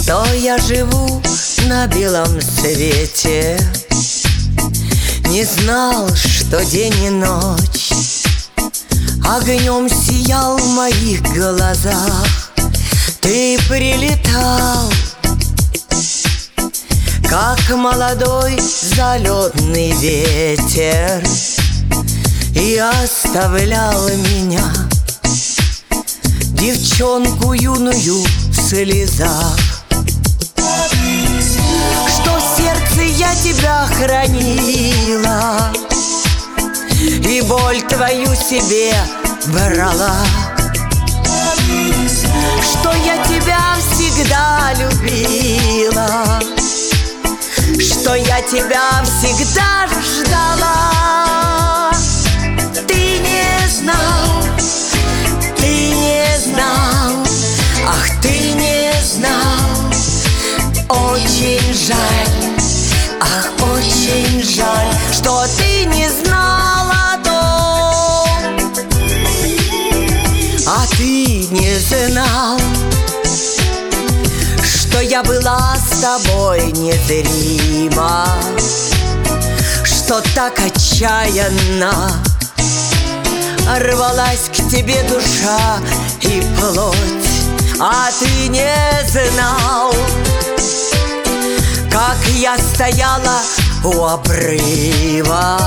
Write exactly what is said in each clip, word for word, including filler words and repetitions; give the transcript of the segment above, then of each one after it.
что я живу на белом свете. Не знал, что день и ночь огнем сиял в моих глазах. Ты прилетал, как молодой залетный ветер, и оставлял меня, девчонку юную, в слезах. Что в сердце я тебя хранила, и боль твою себе брала. Что я тебя всегда любила, что я тебя всегда ждала. Ты не знал, ты не знал, ах, ты не знал. Очень жаль, ах, очень жаль, что ты не знал о том. А ты не знал, что я была с тобой незрима, что так отчаянно рвалась к тебе душа и плоть. А ты не знал, как я стояла у обрыва,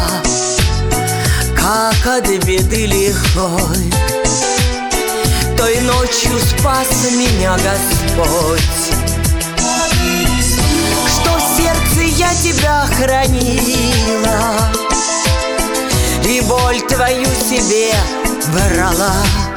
как от беды лихой той ночью спас меня Господь. Что в сердце я тебя хранила, и боль твою себе брала.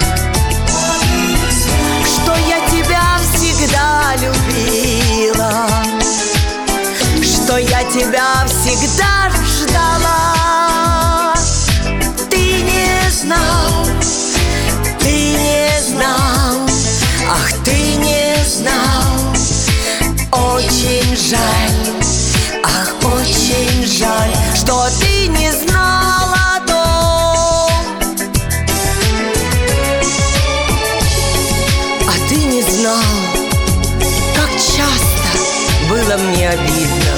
Что я тебя всегда любила, что я тебя всегда ждала. Ты не знал, ты не знал, ах, ты не знал. Очень жаль, ах, очень жаль, что ты не знал о том. А ты не знал, как часто было мне обидно,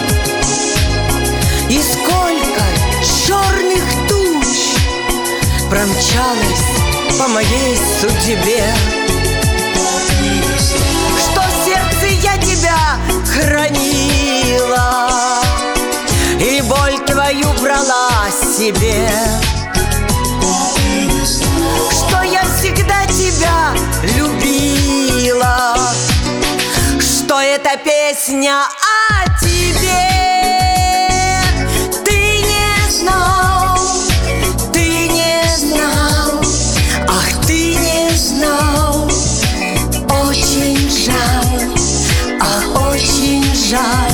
и сколько черных туч промчалось по моей судьбе. Что в сердце я тебя хранила, и боль твою брала себе. Что я всегда тебя любила, что эта песня о тебе. Ты не знал, ты не знал, ах, ты не знал. Очень жаль, ах, очень жаль.